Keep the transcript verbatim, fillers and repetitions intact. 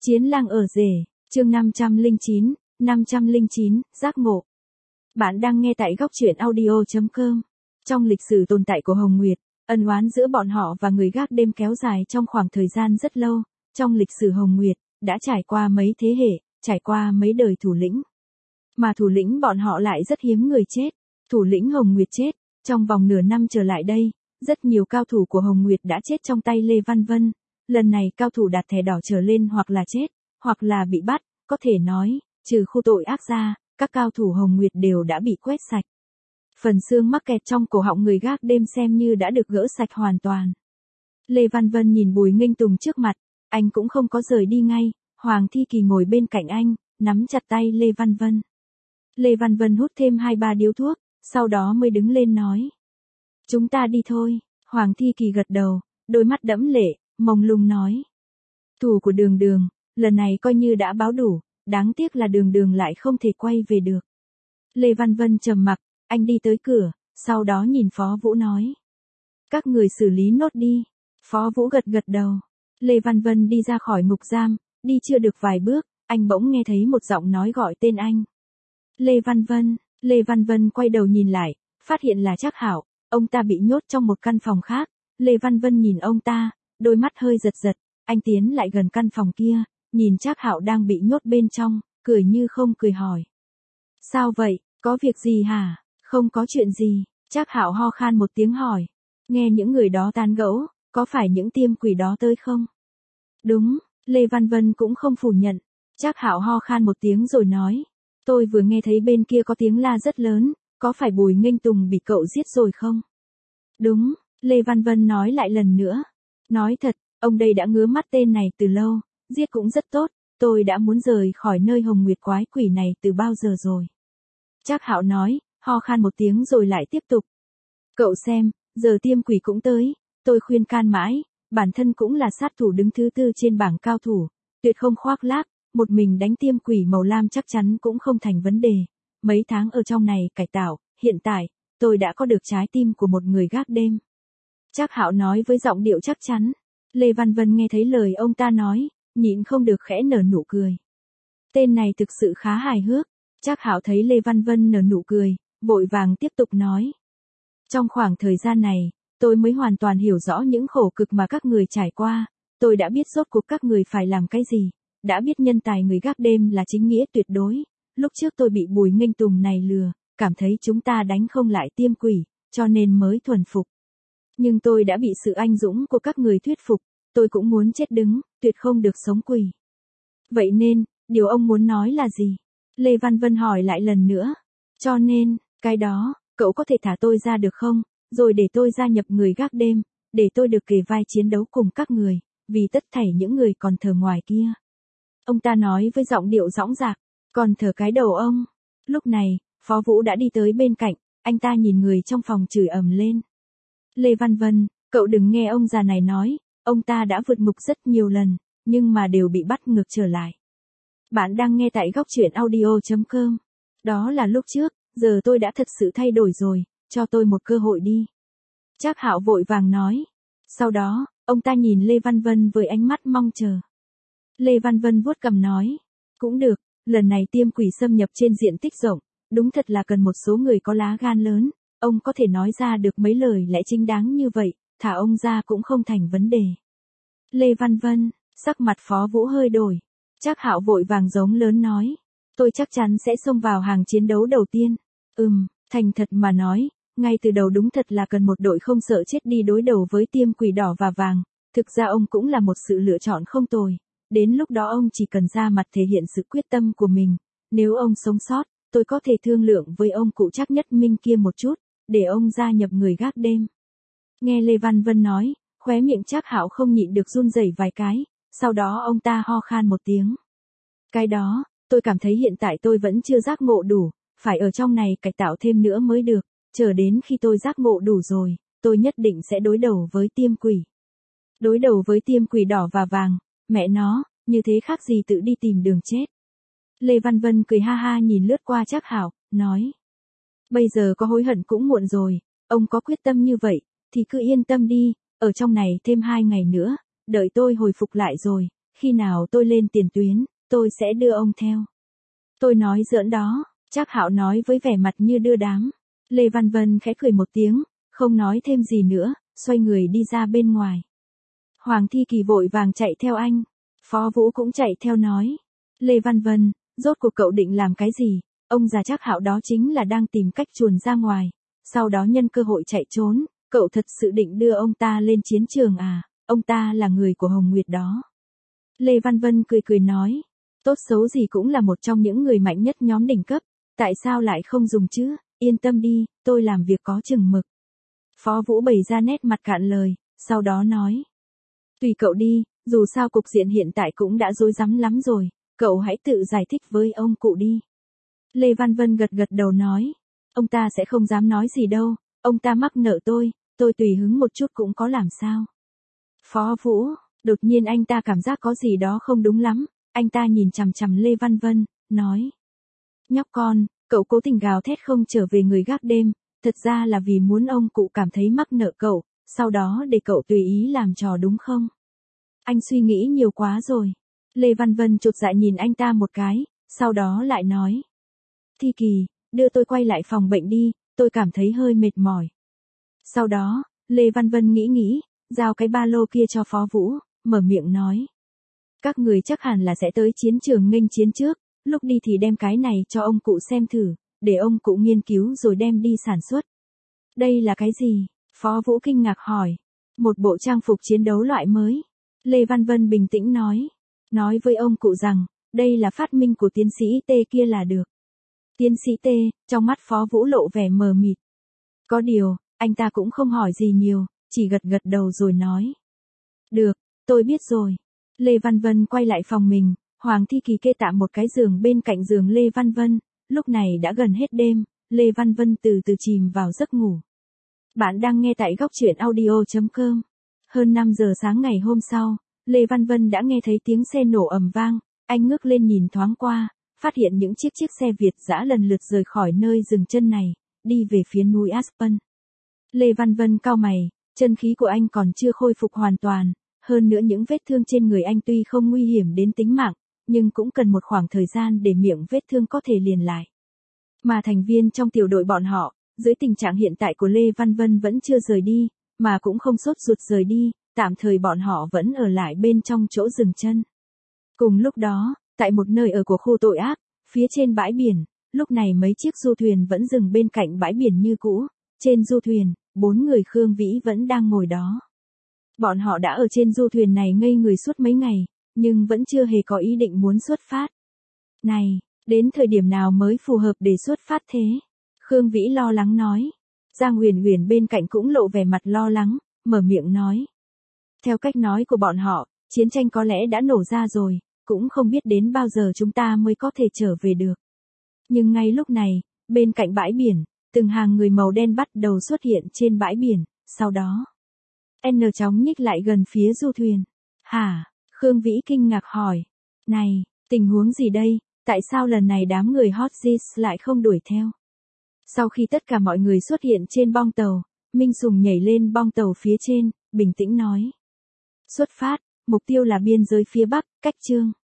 Chiến lang ở rể, chương năm trăm lẻ chín, năm trăm lẻ chín, giác ngộ. Bạn đang nghe tại góc truyện audio chấm com. Trong lịch sử tồn tại của Hồng Nguyệt, ân oán giữa bọn họ và người gác đêm kéo dài trong khoảng thời gian rất lâu. Trong lịch sử Hồng Nguyệt, đã trải qua mấy thế hệ, trải qua mấy đời thủ lĩnh. Mà thủ lĩnh bọn họ lại rất hiếm người chết. Thủ lĩnh Hồng Nguyệt chết, trong vòng nửa năm trở lại đây, rất nhiều cao thủ của Hồng Nguyệt đã chết trong tay Lê Văn Vân. Lần này cao thủ đạt thẻ đỏ trở lên hoặc là chết, hoặc là bị bắt, có thể nói, trừ khu tội ác ra, các cao thủ Hồng Nguyệt đều đã bị quét sạch. Phần xương mắc kẹt trong cổ họng người gác đêm xem như đã được gỡ sạch hoàn toàn. Lê Văn Vân nhìn Bùi Nghênh Tùng trước mặt, anh cũng không có rời đi ngay, Hoàng Thi Kỳ ngồi bên cạnh anh, nắm chặt tay Lê Văn Vân. Lê Văn Vân hút thêm hai ba điếu thuốc, sau đó mới đứng lên nói. Chúng ta đi thôi, Hoàng Thi Kỳ gật đầu, đôi mắt đẫm lệ, mông lung nói. Thù của Đường Đường, lần này coi như đã báo đủ, đáng tiếc là Đường Đường lại không thể quay về được. Lê Văn Vân trầm mặc, anh đi tới cửa, sau đó nhìn Phó Vũ nói. Các người xử lý nốt đi. Phó Vũ gật gật đầu. Lê Văn Vân đi ra khỏi ngục giam, đi chưa được vài bước, anh bỗng nghe thấy một giọng nói gọi tên anh. Lê Văn Vân, Lê Văn Vân quay đầu nhìn lại, phát hiện là Trác Hạo, ông ta bị nhốt trong một căn phòng khác. Lê Văn Vân nhìn ông ta, đôi mắt hơi giật giật, anh tiến lại gần căn phòng kia, nhìn Trác Hạo đang bị nhốt bên trong, cười như không cười hỏi. Sao vậy, có việc gì hả? Không có chuyện gì, Trác Hạo ho khan một tiếng hỏi. Nghe những người đó tán gẫu, có phải những tiêm quỷ đó tới không? Đúng, Lê Văn Vân cũng không phủ nhận. Trác Hạo ho khan một tiếng rồi nói. Tôi vừa nghe thấy bên kia có tiếng la rất lớn, có phải Bùi Nghênh Tùng bị cậu giết rồi không? Đúng, Lê Văn Vân nói lại lần nữa. Nói thật, ông đây đã ngứa mắt tên này từ lâu, giết cũng rất tốt, tôi đã muốn rời khỏi nơi Hồng Nguyệt quái quỷ này từ bao giờ rồi. Trác Hạo nói, ho khan một tiếng rồi lại tiếp tục. Cậu xem, giờ tiêm quỷ cũng tới, tôi khuyên can mãi, bản thân cũng là sát thủ đứng thứ tư trên bảng cao thủ, tuyệt không khoác lác, một mình đánh tiêm quỷ màu lam chắc chắn cũng không thành vấn đề. Mấy tháng ở trong này cải tạo, hiện tại, tôi đã có được trái tim của một người gác đêm. Trác Hạo nói với giọng điệu chắc chắn. Lê Văn Vân nghe thấy lời ông ta nói, nhịn không được khẽ nở nụ cười. Tên này thực sự khá hài hước. Trác Hạo thấy Lê Văn Vân nở nụ cười, vội vàng tiếp tục nói. Trong khoảng thời gian này, tôi mới hoàn toàn hiểu rõ những khổ cực mà các người trải qua, tôi đã biết rốt cuộc các người phải làm cái gì, đã biết nhân tài người gác đêm là chính nghĩa tuyệt đối. Lúc trước tôi bị Bùi Nghênh Tùng này lừa, cảm thấy chúng ta đánh không lại tiêm quỷ, cho nên mới thuần phục. Nhưng tôi đã bị sự anh dũng của các người thuyết phục, tôi cũng muốn chết đứng, tuyệt không được sống quỷ. Vậy nên, điều ông muốn nói là gì? Lê Văn Vân hỏi lại lần nữa. Cho nên, cái đó, cậu có thể thả tôi ra được không, rồi để tôi gia nhập người gác đêm, để tôi được kề vai chiến đấu cùng các người, vì tất thảy những người còn thờ ngoài kia. Ông ta nói với giọng điệu dõng dạc, còn thờ cái đầu ông. Lúc này, Phó Vũ đã đi tới bên cạnh, anh ta nhìn người trong phòng chửi ầm lên. Lê Văn Vân, cậu đừng nghe ông già này nói, ông ta đã vượt ngục rất nhiều lần, nhưng mà đều bị bắt ngược trở lại. Bạn đang nghe tại góc truyện audio chấm com. Đó là lúc trước, giờ tôi đã thật sự thay đổi rồi, cho tôi một cơ hội đi. Trác Hạo vội vàng nói. Sau đó, ông ta nhìn Lê Văn Vân với ánh mắt mong chờ. Lê Văn Vân vuốt cằm nói. Cũng được, lần này tiêm quỷ xâm nhập trên diện tích rộng, đúng thật là cần một số người có lá gan lớn, ông có thể nói ra được mấy lời lẽ chính đáng như vậy, thả ông ra cũng không thành vấn đề. Lê Văn Vân, sắc mặt Phó Vũ hơi đổi. Trác Hạo vội vàng giống lớn nói. Tôi chắc chắn sẽ xông vào hàng chiến đấu đầu tiên. Ừm, thành thật mà nói, ngay từ đầu đúng thật là cần một đội không sợ chết đi đối đầu với tiêm quỷ đỏ và vàng. Thực ra ông cũng là một sự lựa chọn không tồi. Đến lúc đó ông chỉ cần ra mặt thể hiện sự quyết tâm của mình. Nếu ông sống sót, tôi có thể thương lượng với ông cụ Trác Nhất Minh kia một chút, để ông gia nhập người gác đêm. Nghe Lê Văn Vân nói, khóe miệng Trác Hạo không nhịn được run rẩy vài cái, sau đó ông ta ho khan một tiếng. Cái đó, tôi cảm thấy hiện tại tôi vẫn chưa giác ngộ đủ, phải ở trong này cải tạo thêm nữa mới được, chờ đến khi tôi giác ngộ đủ rồi, tôi nhất định sẽ đối đầu với tiêm quỷ. Đối đầu với tiêm quỷ đỏ và vàng, mẹ nó, như thế khác gì tự đi tìm đường chết. Lê Văn Vân cười ha ha nhìn lướt qua Trác Hạo, nói. Bây giờ có hối hận cũng muộn rồi, ông có quyết tâm như vậy, thì cứ yên tâm đi, ở trong này thêm hai ngày nữa, đợi tôi hồi phục lại rồi, khi nào tôi lên tiền tuyến, tôi sẽ đưa ông theo. Tôi nói giỡn đó, Trác Hạo nói với vẻ mặt như đưa đám. Lê Văn Vân khẽ cười một tiếng, không nói thêm gì nữa, xoay người đi ra bên ngoài. Hoàng Thi Kỳ vội vàng chạy theo anh. Phó Vũ cũng chạy theo nói. Lê Văn Vân, rốt cuộc cậu định làm cái gì? Ông già Trác Hạo đó chính là đang tìm cách chuồn ra ngoài, sau đó nhân cơ hội chạy trốn. Cậu thật sự định đưa ông ta lên chiến trường à? Ông ta là người của Hồng Nguyệt đó. Lê Văn Vân cười cười nói. Tốt xấu gì cũng là một trong những người mạnh nhất nhóm đỉnh cấp. Tại sao lại không dùng chứ? Yên tâm đi, tôi làm việc có chừng mực. Phó Vũ bày ra nét mặt cạn lời, sau đó nói. Tùy cậu đi, dù sao cục diện hiện tại cũng đã rối rắm lắm rồi, cậu hãy tự giải thích với ông cụ đi. Lê Văn Vân gật gật đầu nói. Ông ta sẽ không dám nói gì đâu, ông ta mắc nợ tôi, tôi tùy hứng một chút cũng có làm sao. Phó Vũ, đột nhiên anh ta cảm giác có gì đó không đúng lắm, anh ta nhìn chằm chằm Lê Văn Vân, nói. Nhóc con, cậu cố tình gào thét không trở về người gác đêm, thật ra là vì muốn ông cụ cảm thấy mắc nợ cậu, sau đó để cậu tùy ý làm trò đúng không? Anh suy nghĩ nhiều quá rồi. Lê Văn Vân chột dạ nhìn anh ta một cái, sau đó lại nói. Thi Kỳ, đưa tôi quay lại phòng bệnh đi, tôi cảm thấy hơi mệt mỏi. Sau đó, Lê Văn Vân nghĩ nghĩ, giao cái ba lô kia cho Phó Vũ, mở miệng nói. Các người chắc hẳn là sẽ tới chiến trường nghênh chiến trước, lúc đi thì đem cái này cho ông cụ xem thử, để ông cụ nghiên cứu rồi đem đi sản xuất. Đây là cái gì? Phó Vũ kinh ngạc hỏi. Một bộ trang phục chiến đấu loại mới. Lê Văn Vân bình tĩnh nói. Nói với ông cụ rằng, đây là phát minh của tiến sĩ T kia là được. Tiến sĩ T, trong mắt Phó Vũ lộ vẻ mờ mịt. Có điều, anh ta cũng không hỏi gì nhiều, chỉ gật gật đầu rồi nói. Được, tôi biết rồi. Lê Văn Vân quay lại phòng mình, Hoàng Thi Kỳ kê tạm một cái giường bên cạnh giường Lê Văn Vân, lúc này đã gần hết đêm, Lê Văn Vân từ từ chìm vào giấc ngủ. Bạn đang nghe tại góc truyện audio chấm com. Hơn năm giờ sáng ngày hôm sau, Lê Văn Vân đã nghe thấy tiếng xe nổ ầm vang, anh ngước lên nhìn thoáng qua, phát hiện những chiếc chiếc xe Việt dã lần lượt rời khỏi nơi dừng chân này, đi về phía núi Aspen. Lê Văn Vân cau mày, chân khí của anh còn chưa khôi phục hoàn toàn, hơn nữa những vết thương trên người anh tuy không nguy hiểm đến tính mạng, nhưng cũng cần một khoảng thời gian để miệng vết thương có thể liền lại. Mà thành viên trong tiểu đội bọn họ, dưới tình trạng hiện tại của Lê Văn Vân vẫn chưa rời đi, mà cũng không sốt ruột rời đi, tạm thời bọn họ vẫn ở lại bên trong chỗ dừng chân. Cùng lúc đó, tại một nơi ở của khu tội ác, phía trên bãi biển, lúc này mấy chiếc du thuyền vẫn dừng bên cạnh bãi biển như cũ, trên du thuyền, bốn người Khương Vĩ vẫn đang ngồi đó. Bọn họ đã ở trên du thuyền này ngây người suốt mấy ngày, nhưng vẫn chưa hề có ý định muốn xuất phát. Này, đến thời điểm nào mới phù hợp để xuất phát thế? Khương Vĩ lo lắng nói. Giang Huyền Huyền bên cạnh cũng lộ vẻ mặt lo lắng, mở miệng nói. Theo cách nói của bọn họ, chiến tranh có lẽ đã nổ ra rồi, cũng không biết đến bao giờ chúng ta mới có thể trở về được. Nhưng ngay lúc này, bên cạnh bãi biển, từng hàng người màu đen bắt đầu xuất hiện trên bãi biển, sau đó. N chóng nhích lại gần phía du thuyền. Hả? Khương Vĩ kinh ngạc hỏi. Này, tình huống gì đây? Tại sao lần này đám người Hot Zis lại không đuổi theo? Sau khi tất cả mọi người xuất hiện trên bong tàu, Minh Sùng nhảy lên bong tàu phía trên, bình tĩnh nói. Xuất phát, mục tiêu là biên giới phía Bắc, cách Chương.